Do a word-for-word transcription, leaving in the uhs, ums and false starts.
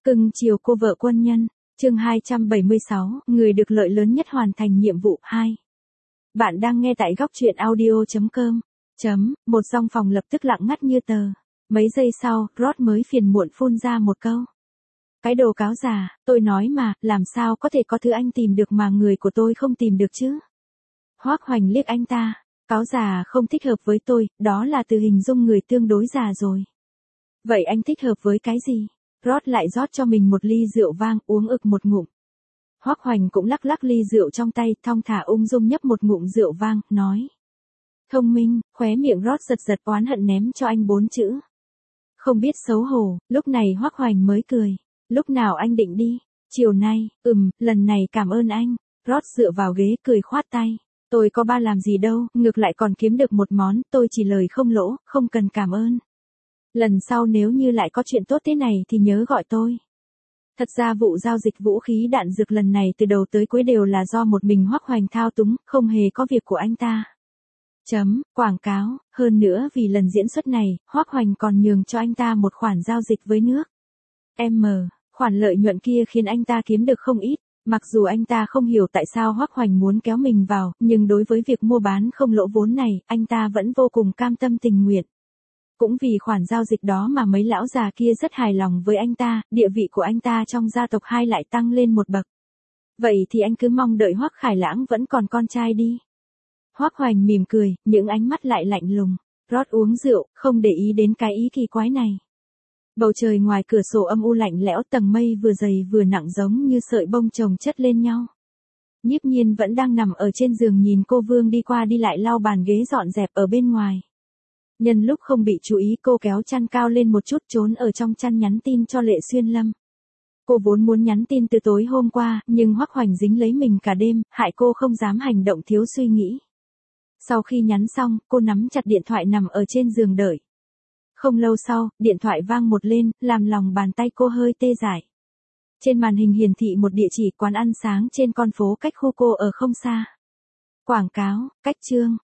Cưng chiều cô vợ quân nhân, chương hai trăm bảy mươi sáu, người được lợi lớn nhất hoàn thành nhiệm vụ hai. Bạn đang nghe tại góc truyện audio chấm com. Chấm, một dòng phòng lập tức lặng ngắt như tờ. Mấy giây sau, Ross mới phiền muộn phun ra một câu. Cái đồ cáo già, tôi nói mà, làm sao có thể có thứ anh tìm được mà người của tôi không tìm được chứ? Hoác Hoành liếc anh ta, cáo già không thích hợp với tôi, đó là từ hình dung người tương đối già rồi. Vậy anh thích hợp với cái gì? Ross lại rót cho mình một ly rượu vang, uống ực một ngụm. Hoác Hoành cũng lắc lắc ly rượu trong tay, thong thả ung dung nhấp một ngụm rượu vang, nói. Thông minh, khóe miệng Ross giật giật oán hận ném cho anh bốn chữ. Không biết xấu hổ, lúc này Hoác Hoành mới cười. Lúc nào anh định đi? Chiều nay, ừm, lần này cảm ơn anh. Ross dựa vào ghế cười khoát tay. Tôi có ba làm gì đâu, ngược lại còn kiếm được một món, tôi chỉ lời không lỗ, không cần cảm ơn. Lần sau nếu như lại có chuyện tốt thế này thì nhớ gọi tôi. Thật ra vụ giao dịch vũ khí đạn dược lần này từ đầu tới cuối đều là do một mình Hoác Hoành thao túng, không hề có việc của anh ta. Chấm, quảng cáo, hơn nữa vì lần diễn xuất này, Hoác Hoành còn nhường cho anh ta một khoản giao dịch với nước. M, khoản lợi nhuận kia khiến anh ta kiếm được không ít. Mặc dù anh ta không hiểu tại sao Hoác Hoành muốn kéo mình vào, nhưng đối với việc mua bán không lỗ vốn này, anh ta vẫn vô cùng cam tâm tình nguyện. Cũng vì khoản giao dịch đó mà mấy lão già kia rất hài lòng với anh ta, địa vị của anh ta trong gia tộc hai lại tăng lên một bậc. Vậy thì anh cứ mong đợi Hoác Khải Lãng vẫn còn con trai đi. Hoác Hoành mỉm cười, những ánh mắt lại lạnh lùng. Ross uống rượu, không để ý đến cái ý kỳ quái này. Bầu trời ngoài cửa sổ âm u lạnh lẽo, tầng mây vừa dày vừa nặng giống như sợi bông chồng chất lên nhau. Nhiếp Nhiên vẫn đang nằm ở trên giường nhìn cô Vương đi qua đi lại lau bàn ghế dọn dẹp ở bên ngoài. Nhân lúc không bị chú ý cô kéo chăn cao lên một chút trốn ở trong chăn nhắn tin cho Lệ Xuyên Lâm. Cô vốn muốn nhắn tin từ tối hôm qua, nhưng Hoác Hoành dính lấy mình cả đêm, hại cô không dám hành động thiếu suy nghĩ. Sau khi nhắn xong, cô nắm chặt điện thoại nằm ở trên giường đợi. Không lâu sau, điện thoại vang một lên, làm lòng bàn tay cô hơi tê dại. Trên màn hình hiển thị một địa chỉ quán ăn sáng trên con phố cách khu cô ở không xa. Quảng cáo, cách chương,